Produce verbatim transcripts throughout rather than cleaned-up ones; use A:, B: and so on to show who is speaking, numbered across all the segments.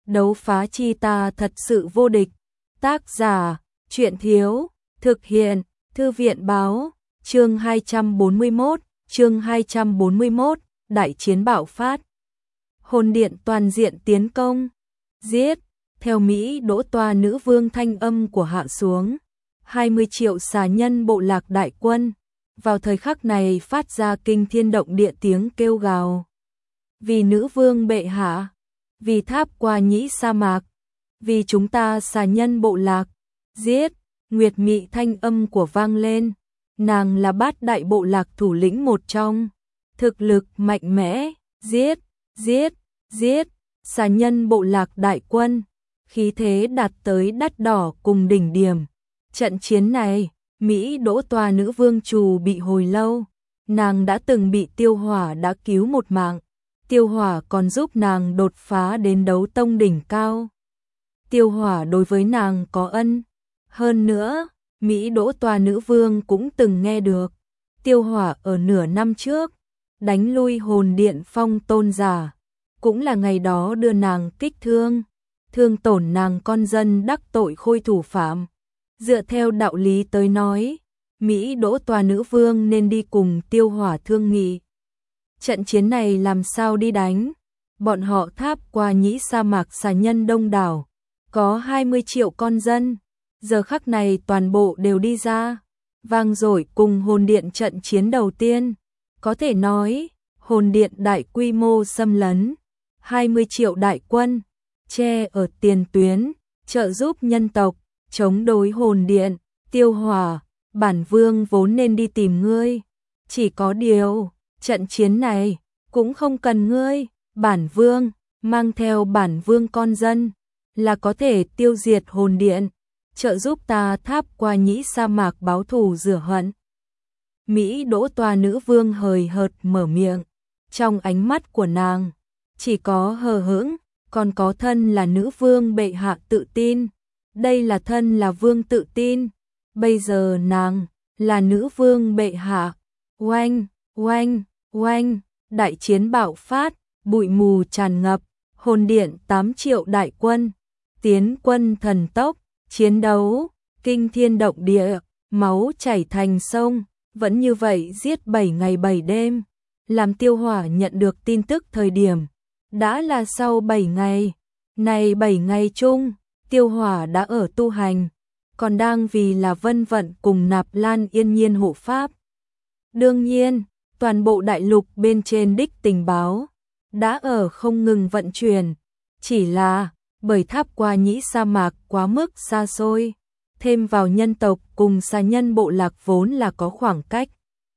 A: đấu phá chi ta thật sự vô địch. Tác giả, truyện thiếu, thực hiện, thư viện báo, chương hai trăm bốn mươi mốt, chương hai trăm bốn mươi mốt, đại chiến bạo phát. Hồn điện toàn diện tiến công, giết, theo Mỹ Đỗ Toa nữ vương thanh âm của hạ xuống. hai mươi triệu xà nhân bộ lạc đại quân, vào thời khắc này phát ra kinh thiên động địa tiếng kêu gào. Vì nữ vương bệ hạ, vì tháp qua nhĩ sa mạc, vì chúng ta xà nhân bộ lạc, giết, Nguyệt Mị thanh âm của vang lên. Nàng là bát đại bộ lạc thủ lĩnh một trong, thực lực mạnh mẽ, giết, giết, giết, xà nhân bộ lạc đại quân, khí thế đạt tới đắt đỏ cùng đỉnh điểm. Trận chiến này, Mỹ Đỗ Toa nữ vương trù bị hồi lâu, nàng đã từng bị Tiêu Hỏa đã cứu một mạng, Tiêu Hỏa còn giúp nàng đột phá đến đấu tông đỉnh cao. Tiêu Hỏa đối với nàng có ân, hơn nữa, Mỹ Đỗ Toa nữ vương cũng từng nghe được, Tiêu Hỏa ở nửa năm trước, đánh lui hồn điện phong tôn giả, cũng là ngày đó đưa nàng kích thương, thương tổn nàng con dân đắc tội khôi thủ phạm. Dựa theo đạo lý tới nói, Mỹ Đỗ Toa nữ vương nên đi cùng Tiêu Hỏa thương nghị. Trận chiến này làm sao đi đánh? Bọn họ tháp qua nhĩ sa mạc xà nhân đông đảo, có hai mươi triệu con dân, giờ khắc này toàn bộ đều đi ra, vang dội cùng hồn điện trận chiến đầu tiên. Có thể nói, hồn điện đại quy mô xâm lấn, hai mươi triệu đại quân, che ở tiền tuyến, trợ giúp nhân tộc, chống đối hồn điện. Tiêu Hỏa, bản vương vốn nên đi tìm ngươi, chỉ có điều, trận chiến này, cũng không cần ngươi, bản vương, mang theo bản vương con dân, là có thể tiêu diệt hồn điện, trợ giúp ta tháp qua nhĩ sa mạc báo thù rửa hận. Mỹ Đỗ Toa nữ vương hời hợt mở miệng, trong ánh mắt của nàng, chỉ có hờ hững, còn có thân là nữ vương bệ hạ tự tin. Đây là thân là vương tự tin, bây giờ nàng là nữ vương bệ hạ. Oanh, oanh, oanh, đại chiến bạo phát, bụi mù tràn ngập, hồn điện tám triệu đại quân, tiến quân thần tốc, chiến đấu, kinh thiên động địa, máu chảy thành sông, vẫn như vậy giết bảy ngày bảy đêm. Làm Tiêu Hỏa nhận được tin tức thời điểm, đã là sau bảy ngày, này bảy ngày chung, Tiêu Hỏa đã ở tu hành, còn đang vì là Vân Vận cùng Nạp Lan Yên Nhiên hộ pháp. Đương nhiên, toàn bộ đại lục bên trên đích tình báo đã ở không ngừng vận chuyển, chỉ là bởi tháp qua nhĩ sa mạc quá mức xa xôi, thêm vào nhân tộc cùng xà nhân bộ lạc vốn là có khoảng cách.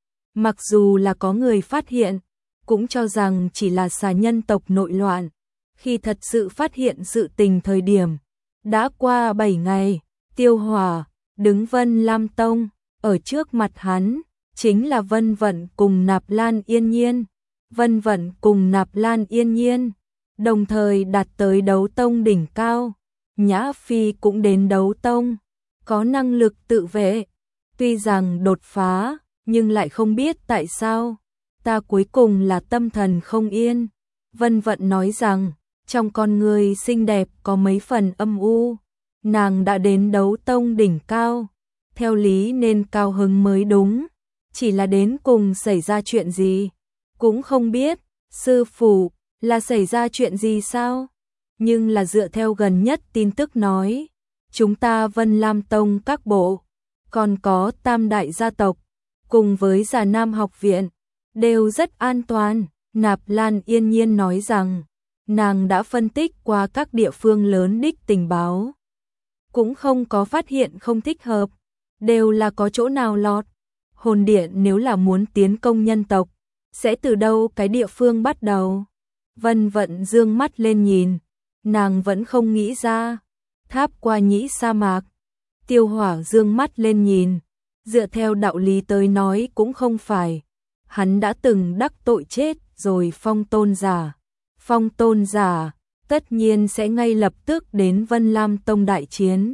A: Mặc dù là có người phát hiện, cũng cho rằng chỉ là xà nhân tộc nội loạn, khi thật sự phát hiện sự tình thời điểm, đã qua bảy ngày. Tiêu Hỏa đứng Vân Lam Tông, ở trước mặt hắn chính là Vân Vận cùng Nạp Lan Yên Nhiên. Vân Vận cùng Nạp Lan Yên Nhiên đồng thời đạt tới đấu tông đỉnh cao, Nhã Phi cũng đến đấu tông, có năng lực tự vệ. Tuy rằng đột phá, nhưng lại không biết tại sao, ta cuối cùng là tâm thần không yên. Vân Vận nói rằng, trong con người xinh đẹp có mấy phần âm u, nàng đã đến đấu tông đỉnh cao, theo lý nên cao hứng mới đúng, chỉ là đến cùng xảy ra chuyện gì, cũng không biết. Sư phụ, là xảy ra chuyện gì sao? Nhưng là dựa theo gần nhất tin tức nói, chúng ta Vân Lam Tông các bộ, còn có tam đại gia tộc, cùng với Già Nam học viện, đều rất an toàn. Nạp Lan Yên Nhiên nói rằng, nàng đã phân tích qua các địa phương lớn đích tình báo, cũng không có phát hiện không thích hợp, đều là có chỗ nào lọt. Hồn điện nếu là muốn tiến công nhân tộc, sẽ từ đâu cái địa phương bắt đầu? Vân Vận dương mắt lên nhìn, nàng vẫn không nghĩ ra. Tháp qua nhĩ sa mạc. Tiêu Hỏa dương mắt lên nhìn, dựa theo đạo lý tới nói cũng không phải, hắn đã từng đắc tội chết rồi phong tôn giả. Phong tôn giả tất nhiên sẽ ngay lập tức đến Vân Lam Tông đại chiến.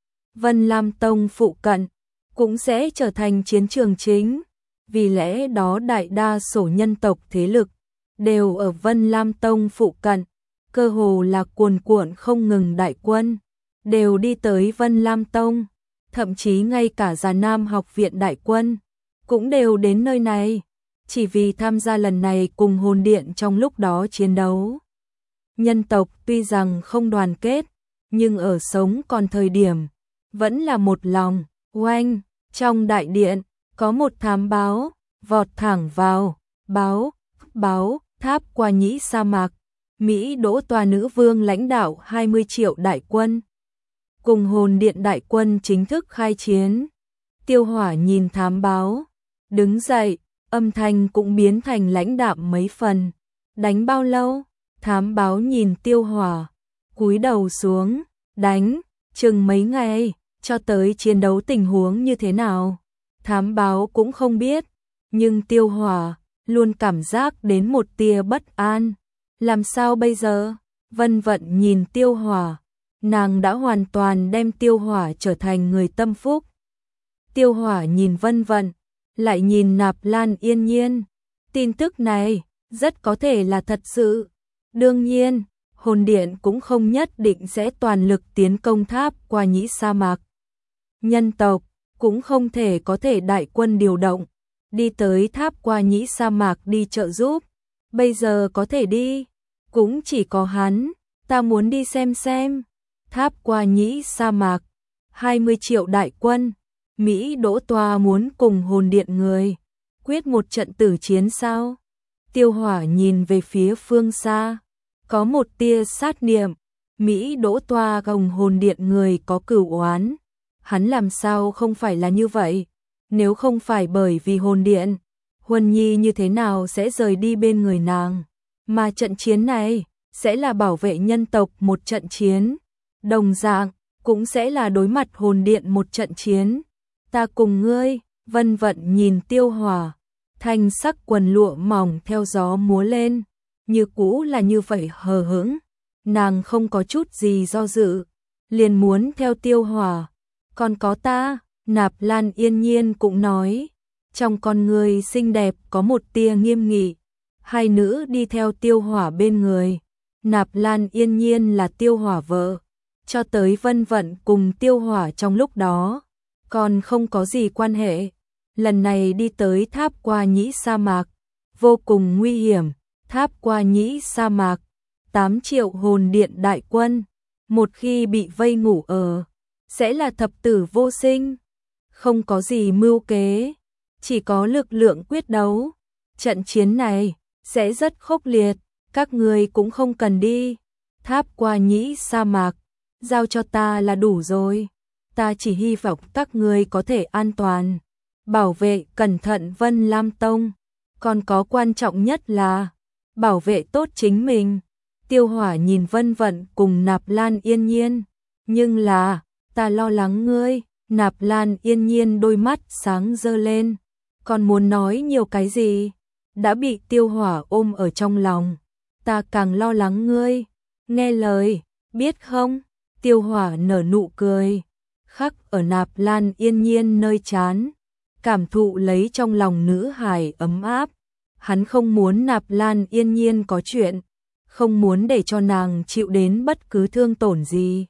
A: Vân Lam Tông phụ cận cũng sẽ trở thành chiến trường chính, vì lẽ đó đại đa số nhân tộc thế lực đều ở Vân Lam Tông phụ cận, cơ hồ là cuồn cuộn không ngừng đại quân, đều đi tới Vân Lam Tông, thậm chí ngay cả Già Nam học viện đại quân, cũng đều đến nơi này, chỉ vì tham gia lần này cùng hồn điện trong lúc đó chiến đấu. Nhân tộc tuy rằng không đoàn kết, nhưng ở sống còn thời điểm, vẫn là một lòng, oanh, trong đại điện, có một thám báo, vọt thẳng vào, báo, báo, tháp qua nhĩ sa mạc, Mỹ Đỗ Tòa nữ vương lãnh đạo hai mươi triệu đại quân. Cùng hồn điện đại quân chính thức khai chiến. Tiêu Hỏa nhìn thám báo, đứng dậy, âm thanh cũng biến thành lãnh đạm mấy phần. Đánh bao lâu? Thám báo nhìn Tiêu Hỏa, cúi đầu xuống, đánh, chừng mấy ngày, cho tới chiến đấu tình huống như thế nào. Thám báo cũng không biết, nhưng Tiêu Hỏa luôn cảm giác đến một tia bất an. Làm sao bây giờ? Vân Vận nhìn Tiêu Hỏa, nàng đã hoàn toàn đem Tiêu Hỏa trở thành người tâm phúc. Tiêu Hỏa nhìn Vân Vận, lại nhìn Nạp Lan Yên Nhiên. Tin tức này rất có thể là thật sự. Đương nhiên, hồn điện cũng không nhất định sẽ toàn lực tiến công tháp qua nhĩ sa mạc. Nhân tộc cũng không thể có thể đại quân điều động, đi tới tháp qua nhĩ sa mạc đi trợ giúp. Bây giờ có thể đi, cũng chỉ có hắn, ta muốn đi xem xem. Tháp qua nhĩ sa mạc, hai mươi triệu đại quân, Mỹ Đỗ Tòa muốn cùng hồn điện người, quyết một trận tử chiến sao? Tiêu Hỏa nhìn về phía phương xa, có một tia sát niệm, Mỹ Đỗ Tòa gồng hồn điện người có cửu oán. Hắn làm sao không phải là như vậy? Nếu không phải bởi vì hồn điện, Huân Nhi như thế nào sẽ rời đi bên người nàng? Mà trận chiến này sẽ là bảo vệ nhân tộc một trận chiến, đồng dạng cũng sẽ là đối mặt hồn điện một trận chiến. Ta cùng ngươi. Vân Vận nhìn Tiêu Hỏa, thanh sắc quần lụa mỏng theo gió múa lên, như cũ là như vậy hờ hững, nàng không có chút gì do dự, liền muốn theo Tiêu Hỏa. Còn có ta, Nạp Lan Yên Nhiên cũng nói, trong con người xinh đẹp có một tia nghiêm nghị. Hai nữ đi theo Tiêu Hỏa bên người. Nạp Lan Yên Nhiên là Tiêu Hỏa vợ, cho tới Vân Vận cùng Tiêu Hỏa trong lúc đó còn không có gì quan hệ. Lần này đi tới tháp qua nhĩ sa mạc, vô cùng nguy hiểm. Tháp qua nhĩ sa mạc, tám triệu hồn điện đại quân, một khi bị vây ngủ ở, sẽ là thập tử vô sinh. Không có gì mưu kế, chỉ có lực lượng quyết đấu. Trận chiến này sẽ rất khốc liệt, các người cũng không cần đi. Tháp qua nhĩ sa mạc, giao cho ta là đủ rồi. Ta chỉ hy vọng các người có thể an toàn, bảo vệ cẩn thận Vân Lam Tông. Còn có quan trọng nhất là bảo vệ tốt chính mình. Tiêu Hỏa nhìn Vân Vận cùng Nạp Lan Yên Nhiên. Nhưng là, ta lo lắng ngươi. Nạp Lan Yên Nhiên đôi mắt sáng rơ lên, còn muốn nói nhiều cái gì, đã bị Tiêu Hỏa ôm ở trong lòng. Ta càng lo lắng ngươi, nghe lời, biết không? Tiêu Hỏa nở nụ cười, khắc ở Nạp Lan Yên Nhiên nơi trán, cảm thụ lấy trong lòng nữ hài ấm áp. Hắn không muốn Nạp Lan Yên Nhiên có chuyện, không muốn để cho nàng chịu đến bất cứ thương tổn gì.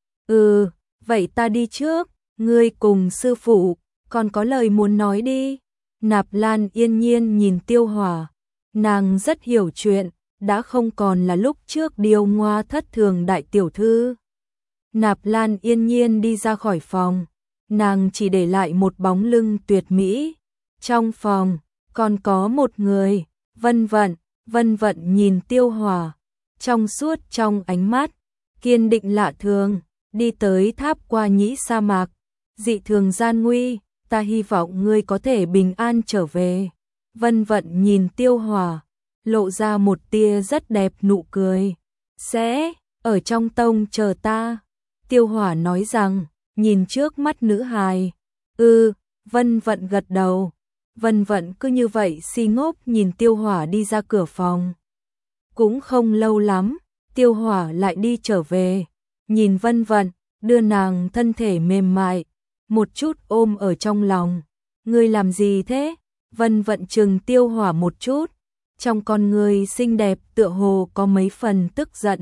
A: Ừ, vậy ta đi trước. Ngươi cùng sư phụ, còn có lời muốn nói đi. Nạp Lan Yên Nhiên nhìn Tiêu Hỏa, nàng rất hiểu chuyện, đã không còn là lúc trước điêu ngoa thất thường đại tiểu thư. Nạp Lan Yên Nhiên đi ra khỏi phòng, nàng chỉ để lại một bóng lưng tuyệt mỹ. Trong phòng, còn có một người, Vân Vận. Vân Vận nhìn Tiêu Hỏa, trong suốt trong ánh mắt, kiên định lạ thường, đi tới tháp qua nhĩ sa mạc. Dị thường gian nguy, ta hy vọng ngươi có thể bình an trở về. Vân Vận nhìn Tiêu Hỏa, lộ ra một tia rất đẹp nụ cười. Sẽ ở trong tông chờ ta. Tiêu Hỏa nói rằng, nhìn trước mắt nữ hài. Ừ, Vân Vận gật đầu. Vân Vận cứ như vậy si ngốc nhìn Tiêu Hỏa đi ra cửa phòng. Cũng không lâu lắm, Tiêu Hỏa lại đi trở về. Nhìn Vân Vận, đưa nàng thân thể mềm mại, một chút ôm ở trong lòng. Ngươi làm gì thế? Vân Vận chừng Tiêu Hỏa một chút. trong con người xinh đẹp tựa hồ có mấy phần tức giận.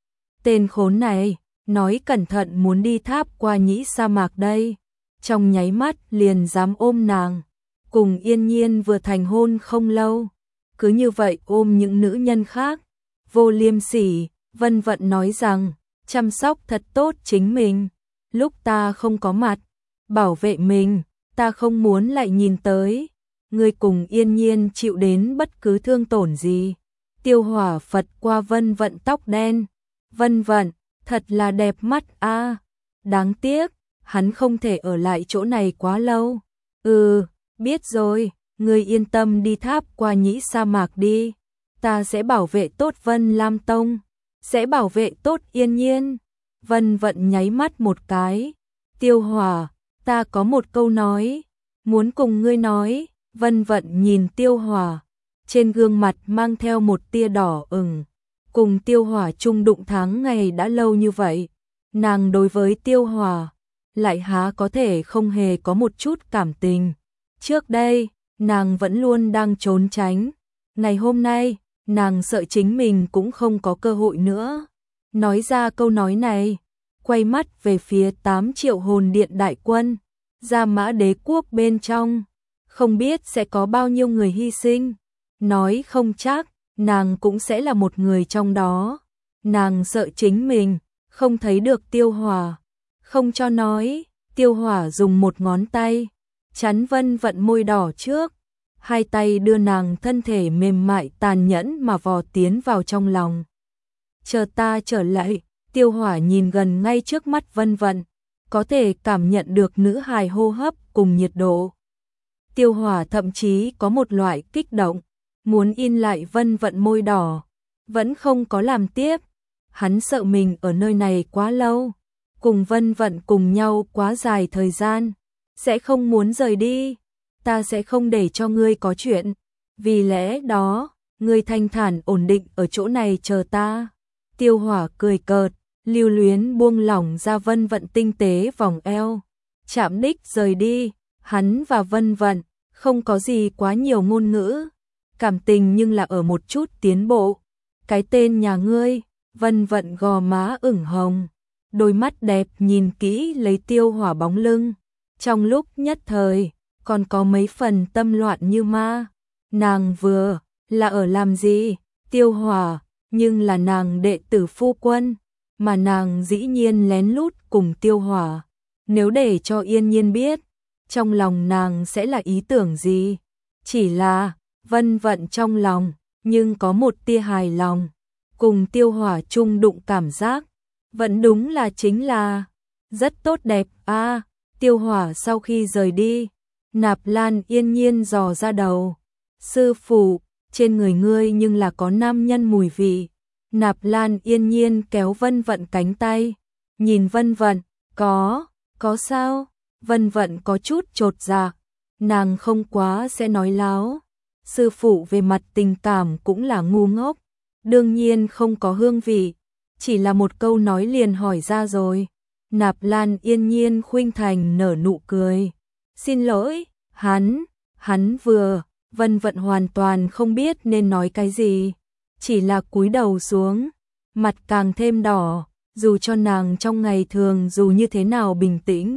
A: Tên khốn này, nói cẩn thận muốn đi tháp qua nhĩ sa mạc đây, trong nháy mắt liền dám ôm nàng, cùng Yên Nhiên vừa thành hôn không lâu, cứ như vậy ôm những nữ nhân khác, vô liêm sỉ. Vân Vận nói rằng, chăm sóc thật tốt chính mình, lúc ta không có mặt, bảo vệ mình, ta không muốn lại nhìn tới, ngươi cùng Yên Nhiên chịu đến bất cứ thương tổn gì. Tiêu Hỏa phật qua Vân Vận tóc đen, Vân Vận, thật là đẹp mắt a. À. Đáng tiếc, hắn không thể ở lại chỗ này quá lâu. Ừ, biết rồi, ngươi yên tâm đi tháp qua nhĩ sa mạc đi, ta sẽ bảo vệ tốt Vân Lam Tông, sẽ bảo vệ tốt Yên Nhiên. Vân Vận nháy mắt một cái. Tiêu Hỏa, ta có một câu nói, muốn cùng ngươi nói. Vân Vận nhìn Tiêu Hỏa, trên gương mặt mang theo một tia đỏ ửng. Cùng Tiêu Hỏa chung đụng tháng ngày đã lâu như vậy, nàng đối với Tiêu Hỏa lại há có thể không hề có một chút cảm tình. Trước đây, nàng vẫn luôn đang trốn tránh. Ngày hôm nay, nàng sợ chính mình cũng không có cơ hội nữa. Nói ra câu nói này, quay mắt về phía tám triệu hồn điện đại quân, Gia Mã đế quốc bên trong, không biết sẽ có bao nhiêu người hy sinh. Nói không chắc, nàng cũng sẽ là một người trong đó. Nàng sợ chính mình không thấy được Tiêu Hỏa, không cho nói. Tiêu Hỏa dùng một ngón tay chắn Vân Vận môi đỏ trước, hai tay đưa nàng thân thể mềm mại tàn nhẫn mà vò tiến vào trong lòng. Chờ ta trở lại. Tiêu Hỏa nhìn gần ngay trước mắt Vân Vận, có thể cảm nhận được nữ hài hô hấp cùng nhiệt độ. Tiêu Hỏa thậm chí có một loại kích động, muốn in lại Vân Vận môi đỏ, vẫn không có làm tiếp. Hắn sợ mình ở nơi này quá lâu, cùng Vân Vận cùng nhau quá dài thời gian, sẽ không muốn rời đi. Ta sẽ không để cho ngươi có chuyện, vì lẽ đó, ngươi thanh thản ổn định ở chỗ này chờ ta. Tiêu Hỏa cười cợt, lưu luyến buông lỏng ra Vân Vận tinh tế vòng eo, chạm đích rời đi. Hắn và Vân Vận không có gì quá nhiều ngôn ngữ, cảm tình nhưng là ở một chút tiến bộ. Cái tên nhà ngươi. Vân Vận gò má ửng hồng, đôi mắt đẹp nhìn kỹ lấy Tiêu Hỏa bóng lưng, trong lúc nhất thời còn có mấy phần tâm loạn như ma. Nàng vừa là ở làm gì? Tiêu Hỏa nhưng là nàng đệ tử phu quân, mà nàng dĩ nhiên lén lút cùng Tiêu Hỏa. Nếu để cho Yên Nhiên biết, trong lòng nàng sẽ là ý tưởng gì? Chỉ là Vân Vận trong lòng nhưng có một tia hài lòng, cùng Tiêu Hỏa chung đụng cảm giác, vẫn đúng là chính là rất tốt đẹp a. À, Tiêu Hỏa sau khi rời đi, Nạp Lan Yên Nhiên dò ra đầu. Sư phụ, trên người ngươi nhưng là có nam nhân mùi vị. Nạp Lan Yên Nhiên kéo Vân Vận cánh tay, nhìn Vân Vận, có, có sao? Vân Vận có chút chột dạ, nàng không quá sẽ nói láo. Sư phụ về mặt tình cảm cũng là ngu ngốc, đương nhiên không có hương vị, chỉ là một câu nói liền hỏi ra rồi. Nạp Lan Yên Nhiên khuynh thành nở nụ cười. Xin lỗi, hắn, hắn vừa. Vân Vận hoàn toàn không biết nên nói cái gì, chỉ là cúi đầu xuống, mặt càng thêm đỏ, dù cho nàng trong ngày thường dù như thế nào bình tĩnh.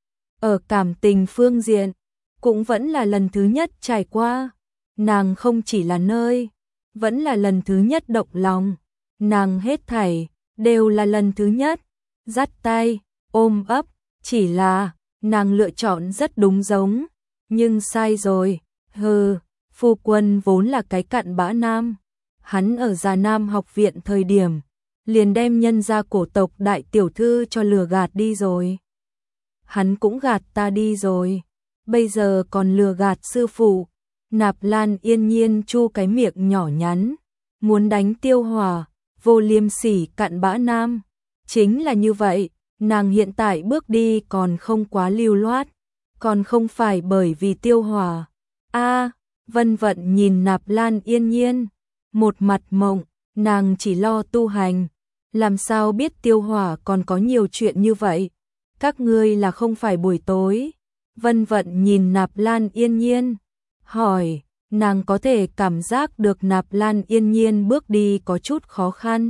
A: Ở cảm tình phương diện, cũng vẫn là lần thứ nhất trải qua, nàng không chỉ là nơi, vẫn là lần thứ nhất động lòng, nàng hết thảy, đều là lần thứ nhất, dắt tay, ôm ấp, chỉ là, nàng lựa chọn rất đúng giống, nhưng sai rồi. Hừ, phu quân vốn là cái cặn bã nam. Hắn ở Già Nam học viện thời điểm, liền đem nhân gia cổ tộc đại tiểu thư cho lừa gạt đi rồi. Hắn cũng gạt ta đi rồi, bây giờ còn lừa gạt sư phụ. Nạp Lan Yên Nhiên chu cái miệng nhỏ nhắn, muốn đánh Tiêu Hỏa, vô liêm sỉ cặn bã nam. Chính là như vậy, nàng hiện tại bước đi còn không quá lưu loát, còn không phải bởi vì Tiêu Hỏa. A, à, Vân Vận nhìn Nạp Lan Yên Nhiên, một mặt mộng, nàng chỉ lo tu hành, làm sao biết Tiêu Hỏa còn có nhiều chuyện như vậy. Các ngươi là không phải buổi tối? Vân Vận nhìn Nạp Lan Yên Nhiên, hỏi, nàng có thể cảm giác được Nạp Lan Yên Nhiên bước đi có chút khó khăn.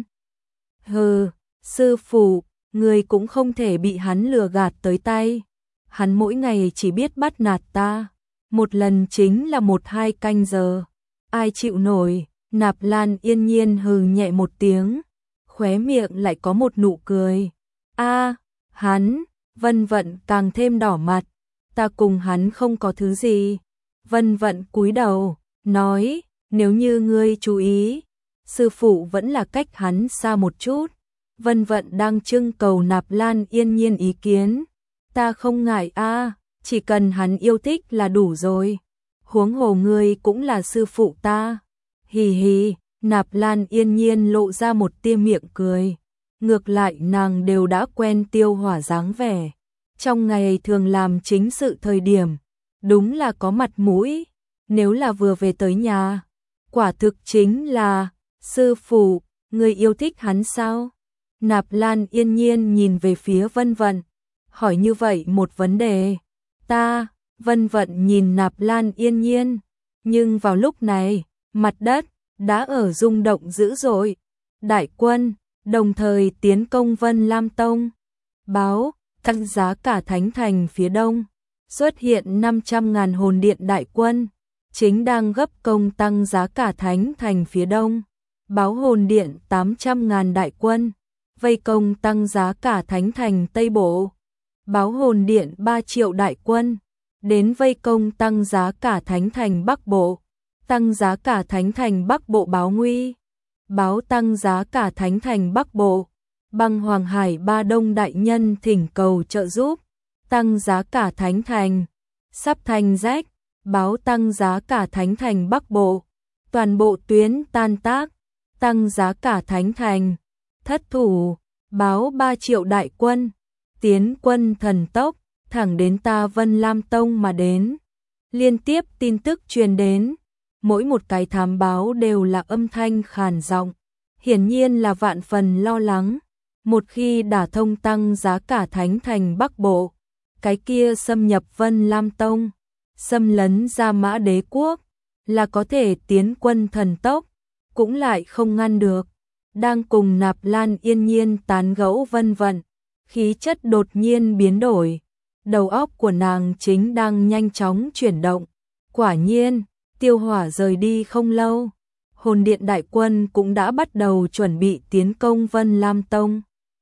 A: Hừ, sư phụ, người cũng không thể bị hắn lừa gạt tới tay. Hắn mỗi ngày chỉ biết bắt nạt ta, một lần chính là một hai canh giờ. Ai chịu nổi? Nạp Lan Yên Nhiên hừ nhẹ một tiếng, khóe miệng lại có một nụ cười. A, hắn, Vân Vận càng thêm đỏ mặt, ta cùng hắn không có thứ gì. Vân Vận cúi đầu, nói, nếu như ngươi chú ý, sư phụ vẫn là cách hắn xa một chút. Vân Vận đang trưng cầu Nạp Lan Yên Nhiên ý kiến. Ta không ngại a, chỉ cần hắn yêu thích là đủ rồi. Huống hồ ngươi cũng là sư phụ ta. Hì hì, Nạp Lan Yên Nhiên lộ ra một tia miệng cười. Ngược lại nàng đều đã quen Tiêu Hỏa dáng vẻ. Trong ngày thường làm chính sự thời điểm, đúng là có mặt mũi. Nếu là vừa về tới nhà, quả thực chính là, sư phụ, người yêu thích hắn sao? Nạp Lan Yên Nhiên nhìn về phía Vân Vận, hỏi như vậy một vấn đề. Ta, Vân Vận nhìn Nạp Lan Yên Nhiên, nhưng vào lúc này, mặt đất đã ở rung động dữ dội. Đại quân đồng thời tiến công Vân Lam Tông. Báo, tăng giá cả Thánh Thành phía đông, xuất hiện năm trăm ngàn hồn điện đại quân, chính đang gấp công tăng giá cả Thánh Thành phía đông. Báo hồn điện tám trăm ngàn đại quân, vây công tăng giá cả Thánh Thành Tây Bộ. Báo hồn điện ba triệu đại quân, đến vây công tăng giá cả Thánh Thành Bắc Bộ. Tăng giá cả Thánh Thành Bắc Bộ báo nguy. Báo tăng giá cả Thánh Thành Bắc Bộ. Băng Hoàng Hải Ba Đông đại nhân thỉnh cầu trợ giúp. Tăng giá cả Thánh Thành sắp thành rách. Báo tăng giá cả Thánh Thành Bắc Bộ. Toàn bộ tuyến tan tác. Tăng giá cả Thánh Thành thất thủ. Báo ba triệu đại quân, tiến quân thần tốc, thẳng đến ta Vân Lam Tông mà đến. Liên tiếp tin tức truyền đến, mỗi một cái thám báo đều là âm thanh khàn giọng, hiển nhiên là vạn phần lo lắng. Một khi đả thông tăng giá cả Thánh Thành Bắc Bộ, cái kia xâm nhập Vân Lam Tông, xâm lấn Gia Mã Đế quốc, là có thể tiến quân thần tốc, cũng lại không ngăn được. Đang cùng Nạp Lan Yên Nhiên tán gẫu Vân Vận, khí chất đột nhiên biến đổi, đầu óc của nàng chính đang nhanh chóng chuyển động. Quả nhiên, Tiêu Hỏa rời đi không lâu, hồn điện đại quân cũng đã bắt đầu chuẩn bị tiến công Vân Lam Tông.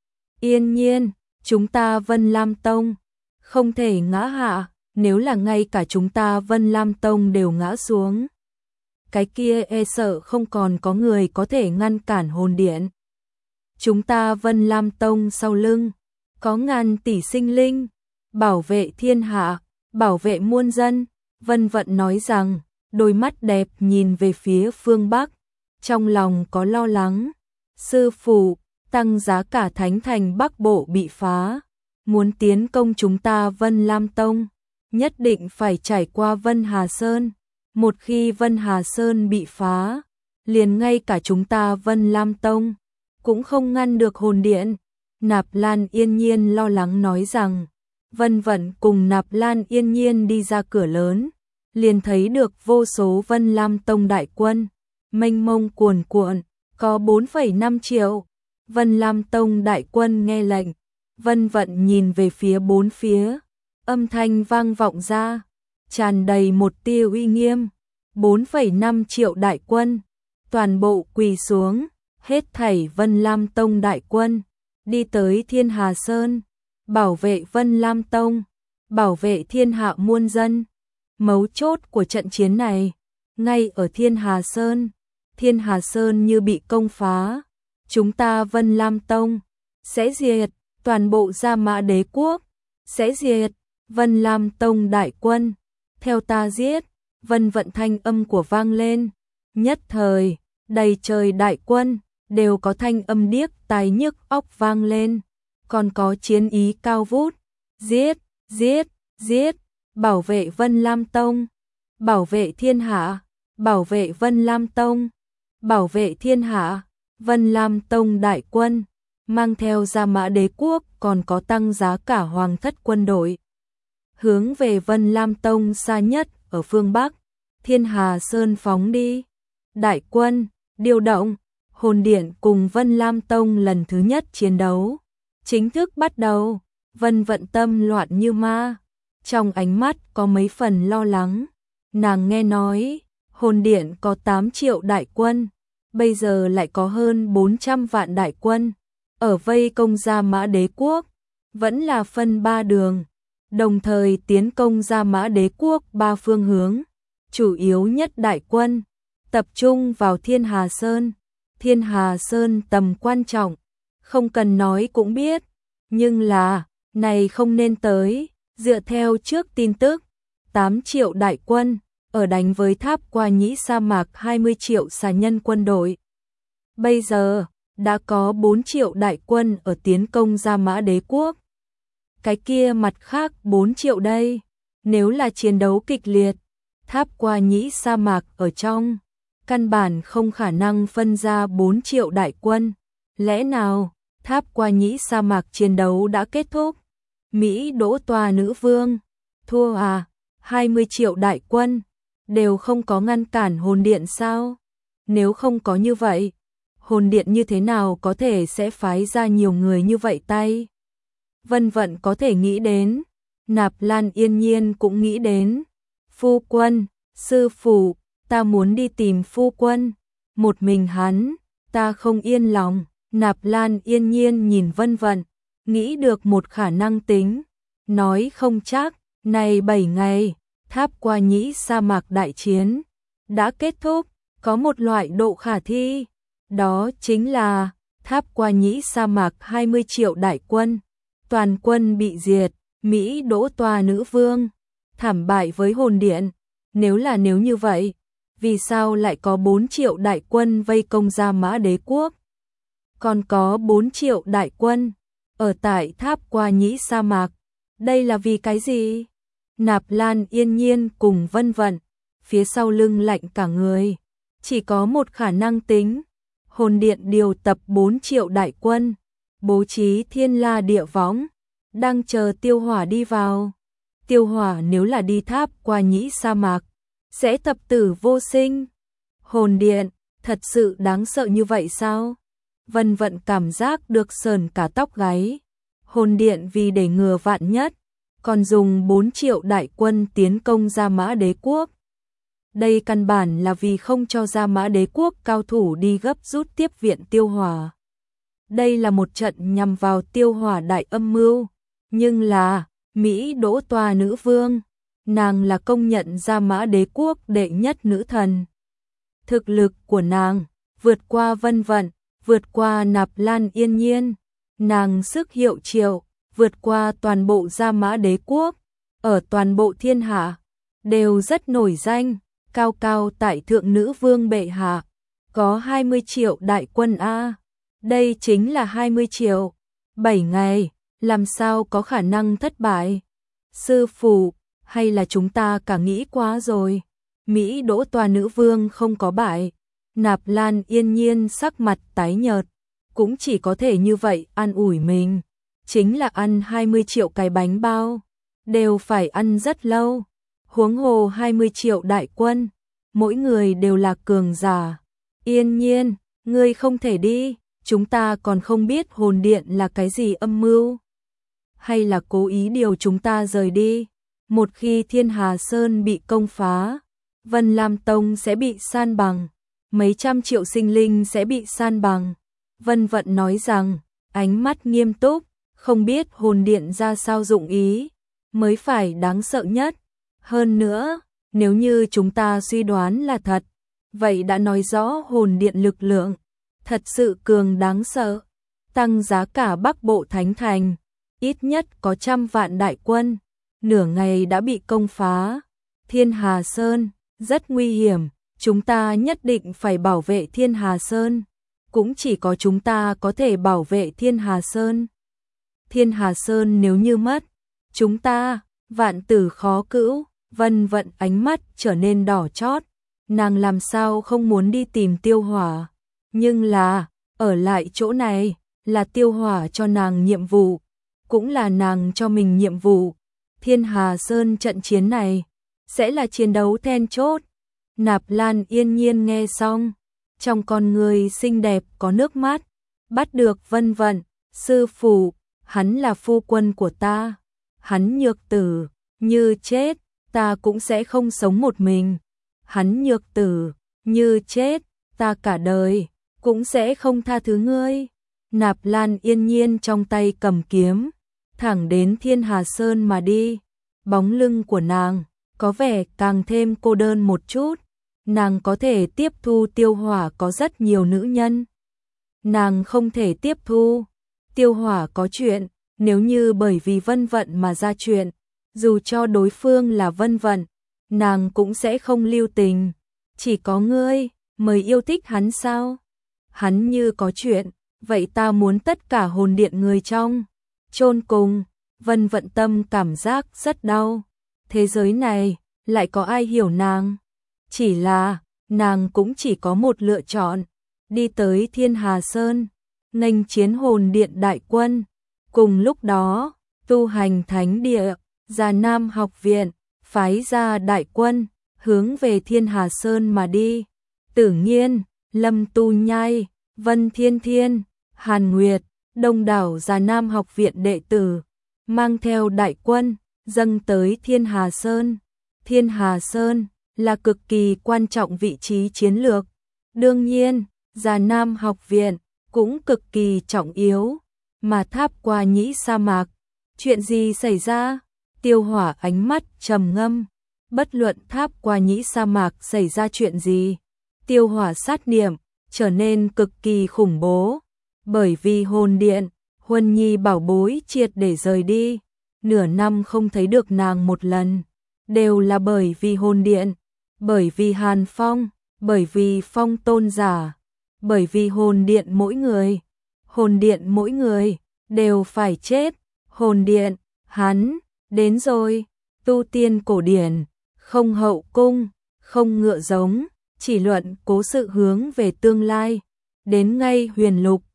A: Yên Nhiên, chúng ta Vân Lam Tông không thể ngã hạ, nếu là ngay cả chúng ta Vân Lam Tông đều ngã xuống, cái kia e sợ không còn có người có thể ngăn cản hồn điện. Chúng ta Vân Lam Tông sau lưng có ngàn tỷ sinh linh, bảo vệ thiên hạ, bảo vệ muôn dân. Vân Vận nói rằng, đôi mắt đẹp nhìn về phía phương Bắc, trong lòng có lo lắng. Sư phụ, tăng giá cả Thánh Thành Bắc Bộ bị phá, muốn tiến công chúng ta Vân Lam Tông, nhất định phải trải qua Vân Hà Sơn. Một khi Vân Hà Sơn bị phá, liền ngay cả chúng ta Vân Lam Tông cũng không ngăn được hồn điện. Nạp Lan Yên Nhiên lo lắng nói rằng, Vân Vận cùng Nạp Lan Yên Nhiên đi ra cửa lớn, liền thấy được vô số Vân Lam Tông đại quân, mênh mông cuồn cuộn, có bốn phẩy năm triệu. Vân Lam Tông đại quân nghe lệnh, Vân Vận nhìn về phía bốn phía, âm thanh vang vọng ra, tràn đầy một tia uy nghiêm. bốn phẩy năm triệu đại quân, toàn bộ quỳ xuống, hết thảy Vân Lam Tông đại quân, đi tới Thiên Hà Sơn, bảo vệ Vân Lam Tông, bảo vệ thiên hạ muôn dân. Mấu chốt của trận chiến này, ngay ở Thiên Hà Sơn. Thiên Hà Sơn như bị công phá, chúng ta Vân Lam Tông sẽ diệt, toàn bộ Gia Mã Đế quốc sẽ diệt, Vân Lam Tông đại quân, theo ta giết. Vân Vận thanh âm của vang lên, nhất thời, đầy trời đại quân, đều có thanh âm điếc tai nhức óc vang lên, còn có chiến ý cao vút, giết, giết, giết, bảo vệ Vân Lam Tông, bảo vệ thiên hạ, bảo vệ Vân Lam Tông, bảo vệ thiên hạ. Vân Lam Tông đại quân, mang theo Gia Mã Đế quốc còn có tăng giá cả hoàng thất quân đội, hướng về Vân Lam Tông xa nhất ở phương Bắc. Thiên Hà Sơn phóng đi. Đại quân, điều động, hồn điện cùng Vân Lam Tông lần thứ nhất chiến đấu. Chính thức bắt đầu, Vân Vận tâm loạn như ma. Trong ánh mắt có mấy phần lo lắng. Nàng nghe nói, hồn điện có tám triệu đại quân, bây giờ lại có hơn bốn trăm vạn đại quân. Ở vây công Gia Mã Đế Quốc, vẫn là phân ba đường, đồng thời tiến công Gia Mã Đế Quốc ba phương hướng. Chủ yếu nhất đại quân, tập trung vào Thiên Hà Sơn. Thiên Hà Sơn tầm quan trọng, không cần nói cũng biết, nhưng là, này không nên tới, dựa theo trước tin tức, tám triệu đại quân, ở đánh với Tháp Qua Nhĩ sa mạc hai mươi triệu xà nhân quân đội. Bây giờ, đã có bốn triệu đại quân ở tiến công Gia Mã Đế Quốc. Cái kia mặt khác bốn triệu đây, nếu là chiến đấu kịch liệt, Tháp Qua Nhĩ sa mạc ở trong, căn bản không khả năng phân ra bốn triệu đại quân. Lẽ nào, Tháp Qua Nhĩ sa mạc chiến đấu đã kết thúc? Mỹ Đỗ Tòa Nữ Vương, thua à, hai mươi triệu đại quân, đều không có ngăn cản hồn điện sao? Nếu không có như vậy, hồn điện như thế nào có thể sẽ phái ra nhiều người như vậy tay? Vân Vận có thể nghĩ đến, Nạp Lan Yên Nhiên cũng nghĩ đến. Phu quân, sư phụ, ta muốn đi tìm phu quân. Một mình hắn, ta không yên lòng. Nạp Lan Yên Nhiên nhìn Vân Vận, nghĩ được một khả năng tính. Nói không chắc, này bảy ngày, Tháp Qua Nhĩ sa mạc đại chiến đã kết thúc, có một loại độ khả thi. Đó chính là Tháp Qua Nhĩ sa mạc hai mươi triệu đại quân, toàn quân bị diệt. Mỹ Đỗ Tòa Nữ Vương thảm bại với hồn điện. Nếu là nếu như vậy, vì sao lại có bốn triệu đại quân vây công Gia Mã Đế Quốc? Còn có bốn triệu đại quân ở tại Tháp Qua Nhĩ sa mạc. Đây là vì cái gì? Nạp Lan Yên Nhiên cùng Vân Vận, phía sau lưng lạnh cả người. Chỉ có một khả năng tính. Hồn điện điều tập bốn triệu đại quân, bố trí Thiên La Địa Võng, đang chờ Tiêu Hỏa đi vào. Tiêu Hỏa nếu là đi Tháp Qua Nhĩ sa mạc, sẽ thập tử vô sinh. Hồn điện, thật sự đáng sợ như vậy sao? Vân Vận cảm giác được sờn cả tóc gáy. Hồn điện vì để ngừa vạn nhất, còn dùng bốn triệu đại quân tiến công Gia Mã Đế Quốc. Đây căn bản là vì không cho Gia Mã Đế Quốc cao thủ đi gấp rút tiếp viện Tiêu Hỏa. Đây là một trận nhằm vào Tiêu Hỏa đại âm mưu. Nhưng là, Mỹ Đỗ Tòa Nữ Vương, nàng là công nhận Gia Mã Đế Quốc đệ nhất nữ thần. Thực lực của nàng, vượt qua Vân Vận, vượt qua Nạp Lan Yên Nhiên. Nàng sức hiệu triệu, vượt qua toàn bộ Gia Mã Đế Quốc, ở toàn bộ thiên hạ, đều rất nổi danh, cao cao tại thượng nữ vương bệ hạ. Có hai mươi triệu đại quân A, đây chính là hai mươi triệu, bảy ngày, làm sao có khả năng thất bại? Sư phụ, hay là chúng ta cả nghĩ quá rồi? Mỹ Đỗ Tòa Nữ Vương không có bại. Nạp Lan Yên Nhiên sắc mặt tái nhợt, cũng chỉ có thể như vậy an ủi mình. Chính là ăn hai mươi triệu cái bánh bao, đều phải ăn rất lâu. Huống hồ hai mươi triệu đại quân, mỗi người đều là cường giả. Yên Nhiên, ngươi không thể đi, chúng ta còn không biết hồn điện là cái gì âm mưu. Hay là cố ý điều chúng ta rời đi. Một khi Thiên Hà Sơn bị công phá, Vân Lam Tông sẽ bị san bằng, mấy trăm triệu sinh linh sẽ bị san bằng. Vân Vận nói rằng, ánh mắt nghiêm túc, không biết hồn điện ra sao dụng ý, mới phải đáng sợ nhất. Hơn nữa, nếu như chúng ta suy đoán là thật, vậy đã nói rõ hồn điện lực lượng thật sự cường đáng sợ. Tăng giá cả Bắc Bộ Thánh Thành, ít nhất có trăm vạn đại quân, nửa ngày đã bị công phá. Thiên Hà Sơn, rất nguy hiểm, chúng ta nhất định phải bảo vệ Thiên Hà Sơn. Cũng chỉ có chúng ta có thể bảo vệ Thiên Hà Sơn. Thiên Hà Sơn nếu như mất, chúng ta, vạn tử khó cữu. Vân Vận ánh mắt trở nên đỏ chót. Nàng làm sao không muốn đi tìm Tiêu Hỏa. Nhưng là, ở lại chỗ này, là Tiêu Hỏa cho nàng nhiệm vụ. Cũng là nàng cho mình nhiệm vụ. Thiên Hà Sơn trận chiến này, sẽ là chiến đấu then chốt. Nạp Lan yên nhiên nghe xong, trong con người xinh đẹp có nước mắt, bắt được Vân Vận, sư phụ, hắn là phu quân của ta, hắn Nhược Tử, như chết, ta cũng sẽ không sống một mình, hắn Nhược Tử, như chết, ta cả đời, cũng sẽ không tha thứ ngươi. Nạp Lan yên nhiên trong tay cầm kiếm, thẳng đến Thiên Hà Sơn mà đi, bóng lưng của nàng có vẻ càng thêm cô đơn một chút, nàng có thể tiếp thu Tiêu Hỏa có rất nhiều nữ nhân. Nàng không thể tiếp thu, Tiêu Hỏa có chuyện, nếu như bởi vì Vân Vận mà ra chuyện, dù cho đối phương là Vân Vận, nàng cũng sẽ không lưu tình. Chỉ có ngươi mới yêu thích hắn sao? Hắn như có chuyện, vậy ta muốn tất cả hồn điện người trong chôn cùng. Vân Vận tâm cảm giác rất đau. Thế giới này lại có ai hiểu nàng? Chỉ là nàng cũng chỉ có một lựa chọn, đi tới Thiên Hà Sơn, nghênh chiến hồn điện đại quân. Cùng lúc đó, tu hành thánh địa, Già Nam học viện, phái ra đại quân, hướng về Thiên Hà Sơn mà đi. Tử Nghiên, Lâm Tu Nhai, Vân Thiên Thiên, Hàn Nguyệt, đông đảo Già Nam học viện đệ tử, mang theo đại quân, dâng tới Thiên Hà Sơn. Thiên Hà Sơn là cực kỳ quan trọng vị trí chiến lược. Đương nhiên, Già Nam học viện cũng cực kỳ trọng yếu. Mà Tháp Qua Nhĩ sa mạc, chuyện gì xảy ra? Tiêu Hỏa ánh mắt trầm ngâm, bất luận Tháp Qua Nhĩ sa mạc xảy ra chuyện gì, Tiêu Hỏa sát niệm trở nên cực kỳ khủng bố, bởi vì hồn điện, Huân Nhi bảo bối triệt để rời đi, nửa năm không thấy được nàng một lần, đều là bởi vì hồn điện, bởi vì Hàn Phong, bởi vì Phong tôn giả, bởi vì hồn điện mỗi người, hồn điện mỗi người đều phải chết. Hồn điện, hắn đến rồi. Tu tiên cổ điển, không hậu cung, không ngựa giống, chỉ luận cố sự hướng về tương lai. Đến ngay huyền lục,